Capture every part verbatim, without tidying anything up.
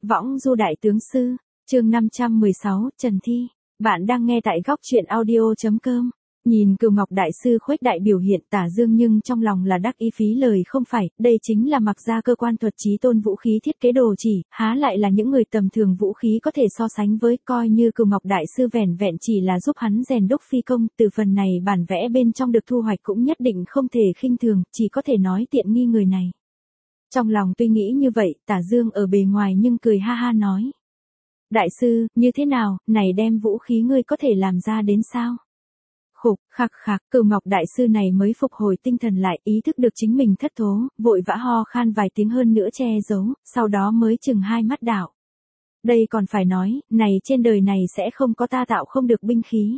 Võng du đại tướng sư, chương năm trăm mười sáu, Trần Thi. Bạn đang nghe tại góc truyện audio.com. Nhìn Cửu Ngọc đại sư khuếch đại biểu hiện Tả Dương nhưng trong lòng là đắc ý phí lời không phải, đây chính là mặc ra cơ quan thuật chí tôn vũ khí thiết kế đồ chỉ, há lại là những người tầm thường vũ khí có thể so sánh với, coi như Cửu Ngọc đại sư vẻn vẹn chỉ là giúp hắn rèn đúc phi công, từ phần này bản vẽ bên trong được thu hoạch cũng nhất định không thể khinh thường, chỉ có thể nói tiện nghi người này. Trong lòng tuy nghĩ như vậy, Tả Dương ở bề ngoài nhưng cười ha ha nói. Đại sư, như thế nào, này đem vũ khí ngươi có thể làm ra đến sao? Khục, khạc khạc, Cửu Ngọc đại sư này mới phục hồi tinh thần lại, ý thức được chính mình thất thố, vội vã ho khan vài tiếng hơn nữa che giấu, sau đó mới chừng hai mắt đạo. Đây còn phải nói, này trên đời này sẽ không có ta tạo không được binh khí.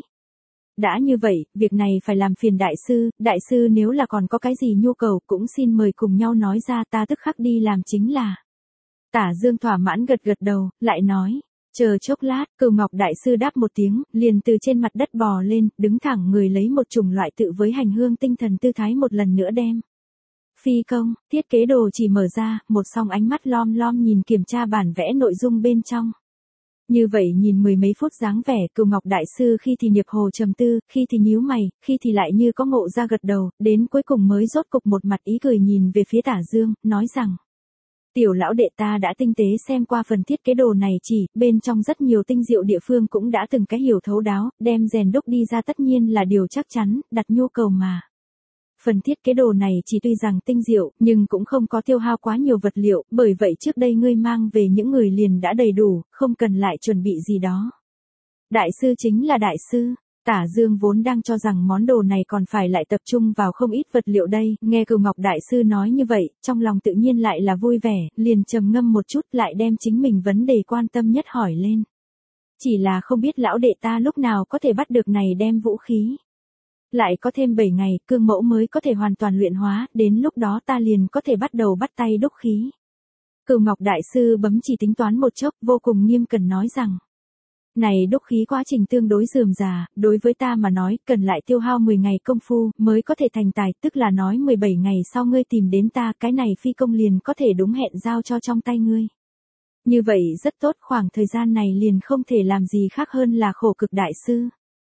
Đã như vậy, việc này phải làm phiền đại sư, đại sư nếu là còn có cái gì nhu cầu cũng xin mời cùng nhau nói ra, ta tức khắc đi làm chính là. Tả Dương thỏa mãn gật gật đầu, lại nói. Chờ chốc lát, Cửu Ngọc đại sư đáp một tiếng, liền từ trên mặt đất bò lên, đứng thẳng người lấy một chủng loại tự với hành hương tinh thần tư thái một lần nữa đem. Phi công, thiết kế đồ chỉ mở ra, một song ánh mắt lom lom nhìn kiểm tra bản vẽ nội dung bên trong. Như vậy nhìn mười mấy phút dáng vẻ, Cửu Ngọc đại sư khi thì niệp hồ trầm tư, khi thì nhíu mày, khi thì lại như có ngộ ra gật đầu, đến cuối cùng mới rốt cục một mặt ý cười nhìn về phía Tả Dương, nói rằng. Tiểu lão đệ ta đã tinh tế xem qua phần thiết kế đồ này chỉ, bên trong rất nhiều tinh diệu địa phương cũng đã từng cái hiểu thấu đáo, đem rèn đúc đi ra tất nhiên là điều chắc chắn, đặt nhu cầu mà. Phần thiết kế đồ này chỉ tuy rằng tinh diệu, nhưng cũng không có tiêu hao quá nhiều vật liệu, bởi vậy trước đây ngươi mang về những người liền đã đầy đủ, không cần lại chuẩn bị gì đó. Đại sư chính là đại sư. Tả Dương vốn đang cho rằng món đồ này còn phải lại tập trung vào không ít vật liệu đây, nghe Cửu Ngọc đại sư nói như vậy, trong lòng tự nhiên lại là vui vẻ, liền trầm ngâm một chút lại đem chính mình vấn đề quan tâm nhất hỏi lên. Chỉ là không biết lão đệ ta lúc nào có thể bắt được này đem vũ khí. Lại có thêm bảy ngày, cương mẫu mới có thể hoàn toàn luyện hóa, đến lúc đó ta liền có thể bắt đầu bắt tay đúc khí. Cửu Ngọc đại sư bấm chỉ tính toán một chốc, vô cùng nghiêm cẩn nói rằng. Này đúc khí quá trình tương đối rườm rà, đối với ta mà nói, cần lại tiêu hao mười ngày công phu, mới có thể thành tài, tức là nói mười bảy ngày sau ngươi tìm đến ta, cái này phi công liền có thể đúng hẹn giao cho trong tay ngươi. Như vậy rất tốt, khoảng thời gian này liền không thể làm gì khác hơn là khổ cực đại sư.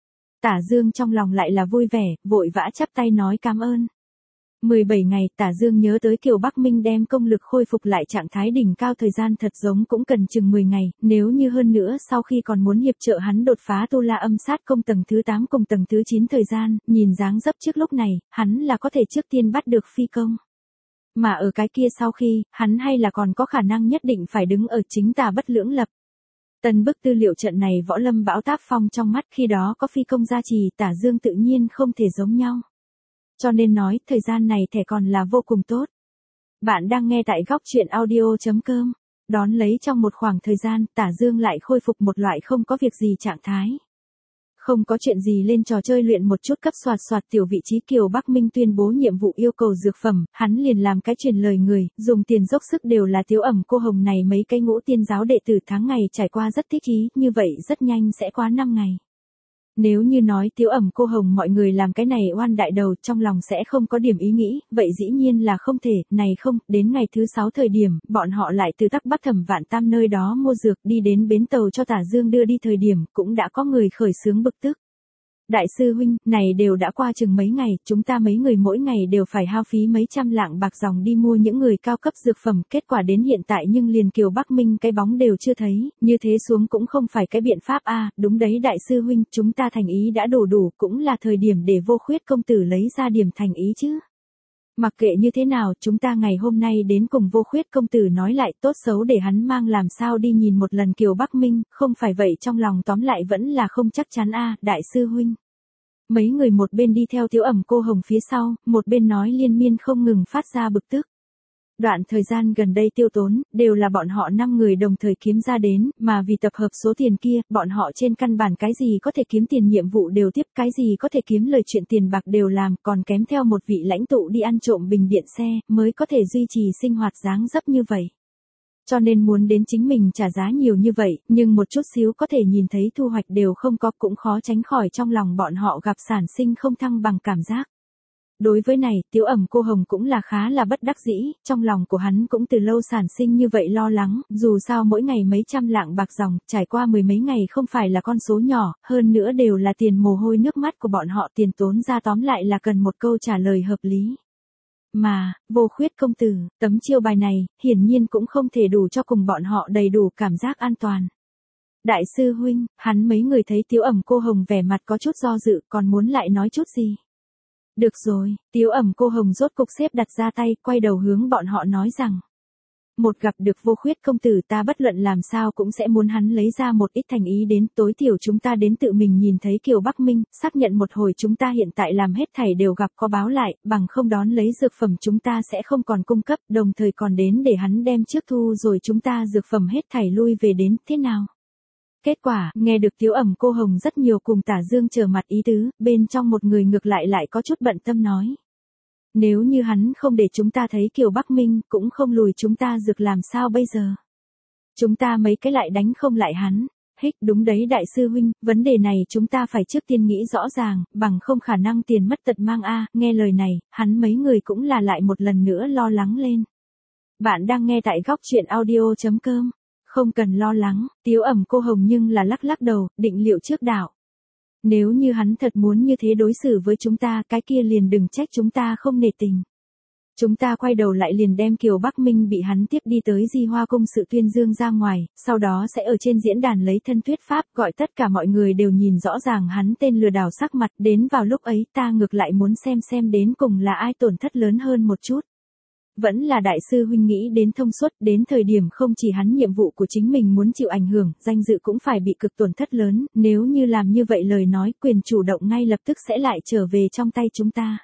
Tả Dương trong lòng lại là vui vẻ, vội vã chắp tay nói cảm ơn. mười bảy ngày, Tả Dương nhớ tới Kiều Bắc Minh đem công lực khôi phục lại trạng thái đỉnh cao thời gian thật giống cũng cần chừng mười ngày, nếu như hơn nữa sau khi còn muốn hiệp trợ hắn đột phá tu la âm sát công tầng thứ tám cùng tầng thứ chín thời gian, nhìn dáng dấp trước lúc này, hắn là có thể trước tiên bắt được phi công. Mà ở cái kia sau khi, hắn hay là còn có khả năng nhất định phải đứng ở chính tà bất lưỡng lập. Tân bức tư liệu trận này võ lâm bão táp phong trong mắt khi đó có phi công gia trì, Tả Dương tự nhiên không thể giống nhau. Cho nên nói, thời gian này thẻ còn là vô cùng tốt. Bạn đang nghe tại góc truyện audio.com. Đón lấy trong một khoảng thời gian, Tả Dương lại khôi phục một loại không có việc gì trạng thái. Không có chuyện gì lên trò chơi luyện một chút cấp soạt soạt tiểu vị trí Kiều Bắc Minh tuyên bố nhiệm vụ yêu cầu dược phẩm, hắn liền làm cái truyền lời người, dùng tiền dốc sức đều là Tiếu Ẩm cô hồng này mấy cái ngũ tiên giáo đệ tử tháng ngày trải qua rất thích ý, như vậy rất nhanh sẽ qua năm ngày. Nếu như nói Tiếu Ẩm cô hồng mọi người làm cái này oan đại đầu trong lòng sẽ không có điểm ý nghĩ, vậy dĩ nhiên là không thể, này không, đến ngày thứ sáu thời điểm, bọn họ lại từ Tắc Bắc Thẩm Vạn Tam nơi đó mua dược đi đến bến tàu cho Tả Dương đưa đi thời điểm, cũng đã có người khởi xướng bực tức. Đại sư huynh, này đều đã qua chừng mấy ngày, chúng ta mấy người mỗi ngày đều phải hao phí mấy trăm lạng bạc dòng đi mua những người cao cấp dược phẩm, kết quả đến hiện tại nhưng liền Kiều Bắc Minh cái bóng đều chưa thấy, như thế xuống cũng không phải cái biện pháp a. À, đúng đấy đại sư huynh, chúng ta thành ý đã đủ đủ, cũng là thời điểm để Vô Khuyết công tử lấy ra điểm thành ý chứ. Mặc kệ như thế nào, chúng ta ngày hôm nay đến cùng Vô Khuyết công tử nói lại tốt xấu để hắn mang làm sao đi nhìn một lần Kiều Bắc Minh, không phải vậy trong lòng tóm lại vẫn là không chắc chắn a. À, đại sư huynh. Mấy người một bên đi theo Tiếu Ẩm cô hồng phía sau, một bên nói liên miên không ngừng phát ra bực tức. Đoạn thời gian gần đây tiêu tốn, đều là bọn họ năm người đồng thời kiếm ra đến, mà vì tập hợp số tiền kia, bọn họ trên căn bản cái gì có thể kiếm tiền nhiệm vụ đều tiếp, cái gì có thể kiếm lời chuyện tiền bạc đều làm, còn kém theo một vị lãnh tụ đi ăn trộm bình điện xe, mới có thể duy trì sinh hoạt dáng dấp như vậy. Cho nên muốn đến chính mình trả giá nhiều như vậy, nhưng một chút xíu có thể nhìn thấy thu hoạch đều không có, cũng khó tránh khỏi trong lòng bọn họ gặp sản sinh không thăng bằng cảm giác. Đối với này, Tiếu Ẩm Cô Hồng cũng là khá là bất đắc dĩ, trong lòng của hắn cũng từ lâu sản sinh như vậy lo lắng, dù sao mỗi ngày mấy trăm lạng bạc dòng, trải qua mười mấy ngày không phải là con số nhỏ, hơn nữa đều là tiền mồ hôi nước mắt của bọn họ, tiền tốn ra tóm lại là cần một câu trả lời hợp lý. Mà, Vô Khuyết công tử, tấm chiêu bài này, hiển nhiên cũng không thể đủ cho cùng bọn họ đầy đủ cảm giác an toàn. Đại sư huynh, hắn mấy người thấy Tiếu Ẩm Cô Hồng vẻ mặt có chút do dự, còn muốn lại nói chút gì. Được rồi, Tiếu Ẩm Cô Hồng rốt cục xếp đặt ra tay, quay đầu hướng bọn họ nói rằng. Một gặp được Vô Khuyết công tử ta bất luận làm sao cũng sẽ muốn hắn lấy ra một ít thành ý đến, tối thiểu chúng ta đến tự mình nhìn thấy Kiều Bắc Minh, xác nhận một hồi chúng ta hiện tại làm hết thảy đều gặp có báo lại, bằng không đón lấy dược phẩm chúng ta sẽ không còn cung cấp, đồng thời còn đến để hắn đem trước thu rồi chúng ta dược phẩm hết thảy lui về đến, thế nào? Kết quả, nghe được Tiếu Ẩm Cô Hồng rất nhiều cùng Tả Dương trở mặt ý tứ, bên trong một người ngược lại lại có chút bận tâm nói. Nếu như hắn không để chúng ta thấy Kiều Bắc Minh, cũng không lùi chúng ta dược làm sao bây giờ? Chúng ta mấy cái lại đánh không lại hắn. Hích đúng đấy đại sư huynh, vấn đề này chúng ta phải trước tiên nghĩ rõ ràng, bằng không khả năng tiền mất tật mang a. Nghe lời này, hắn mấy người cũng là lại một lần nữa lo lắng lên. Bạn đang nghe tại góc truyện audio chấm com. Không cần lo lắng, Tiếu Ẩm Cô Hồng nhưng là lắc lắc đầu, định liệu trước đạo. Nếu như hắn thật muốn như thế đối xử với chúng ta, cái kia liền đừng trách chúng ta không nể tình. Chúng ta quay đầu lại liền đem Kiều Bắc Minh bị hắn tiếp đi tới Di Hoa Cung sự tuyên dương ra ngoài, sau đó sẽ ở trên diễn đàn lấy thân thuyết pháp, gọi tất cả mọi người đều nhìn rõ ràng hắn tên lừa đảo sắc mặt, đến vào lúc ấy ta ngược lại muốn xem xem đến cùng là ai tổn thất lớn hơn một chút. Vẫn là đại sư huynh nghĩ đến thông suốt, đến thời điểm không chỉ hắn nhiệm vụ của chính mình muốn chịu ảnh hưởng, danh dự cũng phải bị cực tổn thất lớn, nếu như làm như vậy lời nói quyền chủ động ngay lập tức sẽ lại trở về trong tay chúng ta.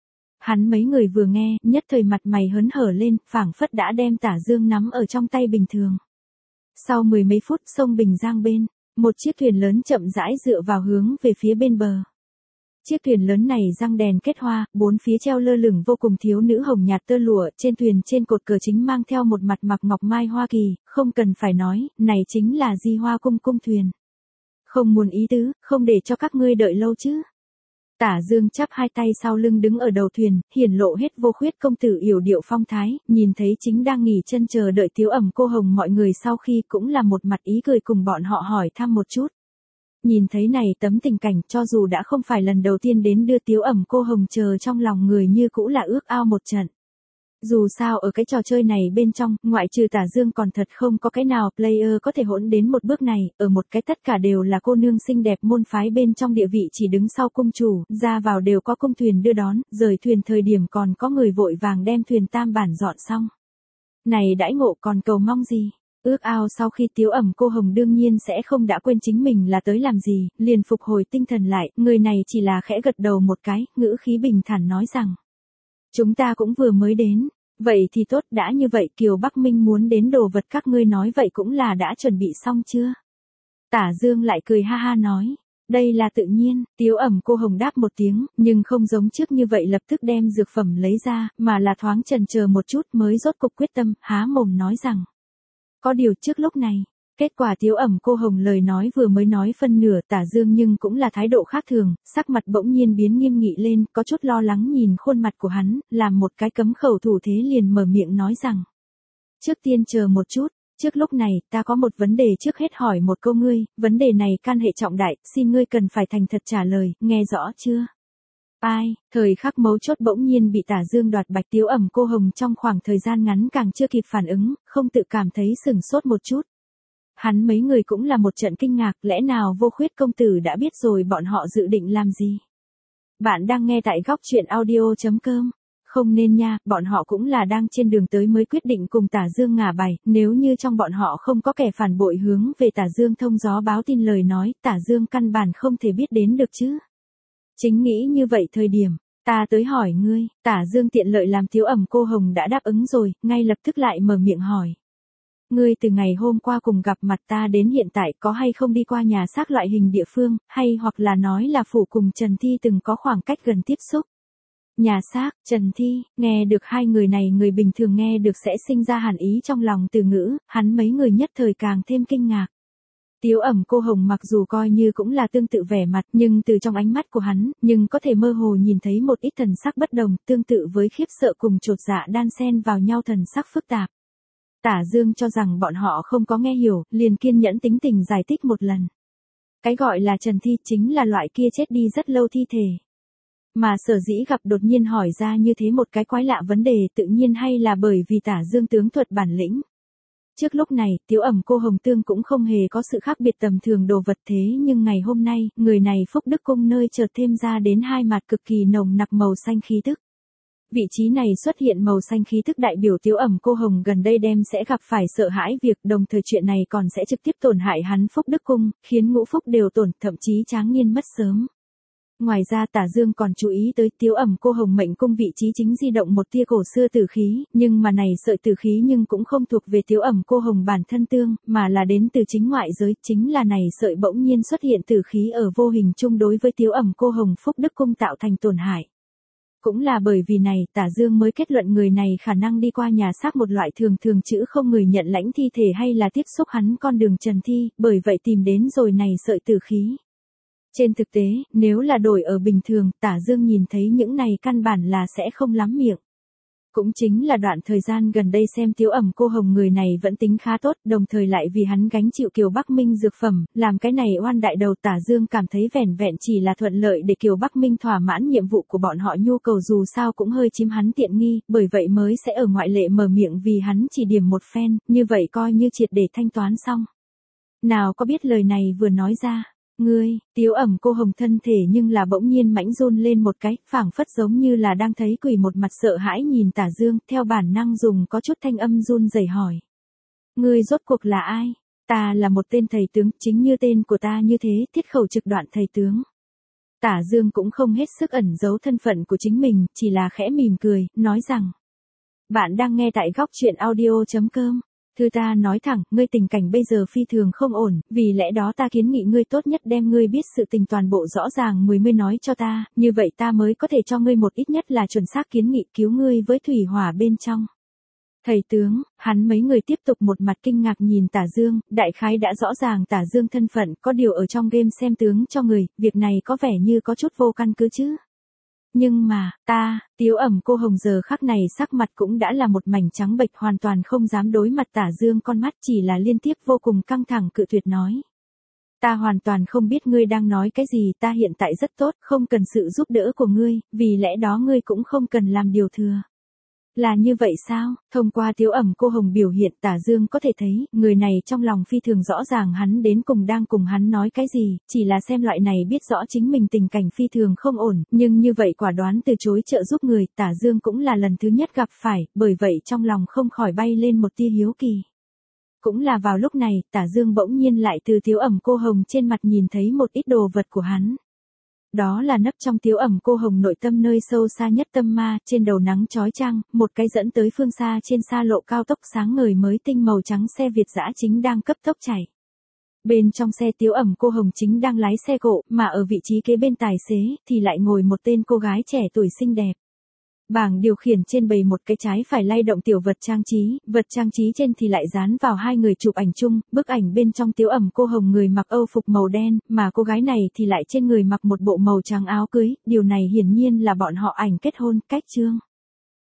Hắn mấy người vừa nghe, nhất thời mặt mày hớn hở lên, phảng phất đã đem Tả Dương nắm ở trong tay bình thường. Sau mười mấy phút sông Bình Giang bên, một chiếc thuyền lớn chậm rãi dựa vào hướng về phía bên bờ. Chiếc thuyền lớn này răng đèn kết hoa, bốn phía treo lơ lửng vô cùng thiếu nữ hồng nhạt tơ lụa, trên thuyền trên cột cờ chính mang theo một mặt mặc ngọc mai Hoa Kỳ, không cần phải nói, này chính là Di Hoa Cung cung thuyền. Không muốn ý tứ, không để cho các ngươi đợi lâu chứ. Tả Dương chắp hai tay sau lưng đứng ở đầu thuyền, hiển lộ hết Vô Khuyết công tử yểu điệu phong thái, nhìn thấy chính đang nghỉ chân chờ đợi Tiếu Ẩm Cô Hồng mọi người sau khi cũng là một mặt ý cười cùng bọn họ hỏi thăm một chút. Nhìn thấy này tấm tình cảnh cho dù đã không phải lần đầu tiên đến đưa Tiếu Ẩm Cô Hồng chờ trong lòng người như cũ là ước ao một trận. Dù sao ở cái trò chơi này bên trong, ngoại trừ Tả Dương còn thật không có cái nào player có thể hỗn đến một bước này, ở một cái tất cả đều là cô nương xinh đẹp môn phái bên trong địa vị chỉ đứng sau cung chủ, ra vào đều có cung thuyền đưa đón, rời thuyền thời điểm còn có người vội vàng đem thuyền tam bản dọn xong. Này đãi ngộ còn cầu mong gì? Ước ao sau khi Tiếu Ẩm Cô Hồng đương nhiên sẽ không đã quên chính mình là tới làm gì, liền phục hồi tinh thần lại, người này chỉ là khẽ gật đầu một cái, ngữ khí bình thản nói rằng. Chúng ta cũng vừa mới đến, vậy thì tốt đã như vậy Kiều Bắc Minh muốn đến đồ vật các ngươi nói vậy cũng là đã chuẩn bị xong chưa? Tả Dương lại cười ha ha nói. Đây là tự nhiên, Tiếu Ẩm Cô Hồng đáp một tiếng, nhưng không giống trước như vậy lập tức đem dược phẩm lấy ra, mà là thoáng chần chờ một chút mới rốt cục quyết tâm, há mồm nói rằng. Có điều trước lúc này, kết quả Tiếu Ẩm Cô Hồng lời nói vừa mới nói phân nửa Tả Dương nhưng cũng là thái độ khác thường, sắc mặt bỗng nhiên biến nghiêm nghị lên, có chút lo lắng nhìn khuôn mặt của hắn, làm một cái cấm khẩu thủ thế liền mở miệng nói rằng. Trước tiên chờ một chút, trước lúc này ta có một vấn đề trước hết hỏi một câu ngươi, vấn đề này can hệ trọng đại, xin ngươi cần phải thành thật trả lời, nghe rõ chưa? Ai, thời khắc mấu chốt bỗng nhiên bị Tả Dương đoạt bạch Tiếu Ẩm Cô Hồng trong khoảng thời gian ngắn càng chưa kịp phản ứng, không tự cảm thấy sửng sốt một chút. Hắn mấy người cũng là một trận kinh ngạc, lẽ nào Vô Khuyết công tử đã biết rồi bọn họ dự định làm gì? Bạn đang nghe tại góc truyện audio chấm com. Không nên nha, bọn họ cũng là đang trên đường tới mới quyết định cùng Tả Dương ngả bài, nếu như trong bọn họ không có kẻ phản bội hướng về Tả Dương thông gió báo tin lời nói, Tả Dương căn bản không thể biết đến được chứ. Chính nghĩ như vậy thời điểm, ta tới hỏi ngươi, Tả Dương tiện lợi làm Tiếu Ẩm Cô Hồng đã đáp ứng rồi, ngay lập tức lại mở miệng hỏi. Ngươi từ ngày hôm qua cùng gặp mặt ta đến hiện tại có hay không đi qua nhà xác loại hình địa phương, hay hoặc là nói là phủ cùng Trần Thi từng có khoảng cách gần tiếp xúc. Nhà xác, Trần Thi, nghe được hai người này người bình thường nghe được sẽ sinh ra hàn ý trong lòng từ ngữ, hắn mấy người nhất thời càng thêm kinh ngạc. Tiếu Ẩm Cô Hồng mặc dù coi như cũng là tương tự vẻ mặt, nhưng từ trong ánh mắt của hắn, nhưng có thể mơ hồ nhìn thấy một ít thần sắc bất đồng, tương tự với khiếp sợ cùng chột dạ đan xen vào nhau thần sắc phức tạp. Tả Dương cho rằng bọn họ không có nghe hiểu, liền kiên nhẫn tính tình giải thích một lần. Cái gọi là trần thi chính là loại kia chết đi rất lâu thi thể. Mà sở dĩ gặp đột nhiên hỏi ra như thế một cái quái lạ vấn đề tự nhiên hay là bởi vì Tả Dương tướng thuật bản lĩnh. Trước lúc này, Tiếu Ẩm Cô Hồng Tương cũng không hề có sự khác biệt tầm thường đồ vật thế nhưng ngày hôm nay, người này Phúc Đức Cung nơi chợt thêm ra đến hai mặt cực kỳ nồng nặc màu xanh khí tức. Vị trí này xuất hiện màu xanh khí tức đại biểu Tiếu Ẩm Cô Hồng gần đây đem sẽ gặp phải sợ hãi việc đồng thời chuyện này còn sẽ trực tiếp tổn hại hắn Phúc Đức Cung, khiến ngũ phúc đều tổn, thậm chí tráng niên mất sớm. Ngoài ra Tả Dương còn chú ý tới Tiếu Ẩm Cô Hồng mệnh cung vị trí chính di động một tia cổ xưa tử khí, nhưng mà này sợi tử khí nhưng cũng không thuộc về Tiếu Ẩm Cô Hồng bản thân tương, mà là đến từ chính ngoại giới, chính là này sợi bỗng nhiên xuất hiện tử khí ở vô hình chung đối với Tiếu Ẩm Cô Hồng Phúc Đức Cung tạo thành tổn hại. Cũng là bởi vì này, Tả Dương mới kết luận người này khả năng đi qua nhà xác một loại thường thường chữ không người nhận lãnh thi thể hay là tiếp xúc hắn con đường trần thi, bởi vậy tìm đến rồi này sợi tử khí. Trên thực tế, nếu là đổi ở bình thường, Tả Dương nhìn thấy những này căn bản là sẽ không lắm miệng. Cũng chính là đoạn thời gian gần đây xem Tiếu Ẩm Cô Hồng người này vẫn tính khá tốt, đồng thời lại vì hắn gánh chịu Kiều Bắc Minh dược phẩm, làm cái này oan đại đầu Tả Dương cảm thấy vẻn vẹn chỉ là thuận lợi để Kiều Bắc Minh thỏa mãn nhiệm vụ của bọn họ nhu cầu dù sao cũng hơi chiếm hắn tiện nghi, bởi vậy mới sẽ ở ngoại lệ mở miệng vì hắn chỉ điểm một phen, như vậy coi như triệt để thanh toán xong. Nào có biết lời này vừa nói ra. Ngươi, Tiếu Ẩm Cô Hồng thân thể nhưng là bỗng nhiên mãnh run lên một cái, phảng phất giống như là đang thấy quỷ một mặt sợ hãi nhìn Tả Dương, theo bản năng dùng có chút thanh âm run rẩy hỏi. Ngươi rốt cuộc là ai? Ta là một tên thầy tướng, chính như tên của ta như thế, Thiết Khẩu Trực Đoạn thầy tướng. Tả Dương cũng không hết sức ẩn giấu thân phận của chính mình, chỉ là khẽ mỉm cười, nói rằng. Bạn đang nghe tại góc truyện audio chấm com. Thư ta nói thẳng, ngươi tình cảnh bây giờ phi thường không ổn, vì lẽ đó ta kiến nghị ngươi tốt nhất đem ngươi biết sự tình toàn bộ rõ ràng mười mươi nói cho ta, như vậy ta mới có thể cho ngươi một ít nhất là chuẩn xác kiến nghị cứu ngươi với thủy hỏa bên trong. Thầy tướng, hắn mấy người tiếp tục một mặt kinh ngạc nhìn Tả Dương, đại khái đã rõ ràng Tả Dương thân phận, có điều ở trong game xem tướng cho người, việc này có vẻ như có chút vô căn cứ chứ. Nhưng mà, ta, Tiếu Ẩm Cô Hồng giờ khắc này sắc mặt cũng đã là một mảnh trắng bệch hoàn toàn không dám đối mặt Tả Dương con mắt chỉ là liên tiếp vô cùng căng thẳng cự tuyệt nói. Ta hoàn toàn không biết ngươi đang nói cái gì, ta hiện tại rất tốt, không cần sự giúp đỡ của ngươi, vì lẽ đó ngươi cũng không cần làm điều thừa. Là như vậy sao? Thông qua Tiếu Ẩm Cô Hồng biểu hiện Tả Dương có thể thấy, người này trong lòng phi thường rõ ràng hắn đến cùng đang cùng hắn nói cái gì, chỉ là xem loại này biết rõ chính mình tình cảnh phi thường không ổn, nhưng như vậy quả đoán từ chối trợ giúp người, Tả Dương cũng là lần thứ nhất gặp phải, bởi vậy trong lòng không khỏi bay lên một tia hiếu kỳ. Cũng là vào lúc này, Tả Dương bỗng nhiên lại từ Tiếu Ẩm Cô Hồng trên mặt nhìn thấy một ít đồ vật của hắn. Đó là nấp trong Tiếu Ẩm Cô Hồng nội tâm nơi sâu xa nhất tâm ma, trên đầu nắng chói chang, một cái dẫn tới phương xa trên xa lộ cao tốc sáng ngời mới tinh màu trắng xe Việt dã chính đang cấp tốc chạy. Bên trong xe Tiếu Ẩm Cô Hồng chính đang lái xe cộ, mà ở vị trí kế bên tài xế, thì lại ngồi một tên cô gái trẻ tuổi xinh đẹp. Bảng điều khiển trên bày một cái trái phải lay động tiểu vật trang trí, vật trang trí trên thì lại dán vào hai người chụp ảnh chung, bức ảnh bên trong Tiếu Ẩm Cô Hồng người mặc âu phục màu đen, mà cô gái này thì lại trên người mặc một bộ màu trắng áo cưới, điều này hiển nhiên là bọn họ ảnh kết hôn, cách trương.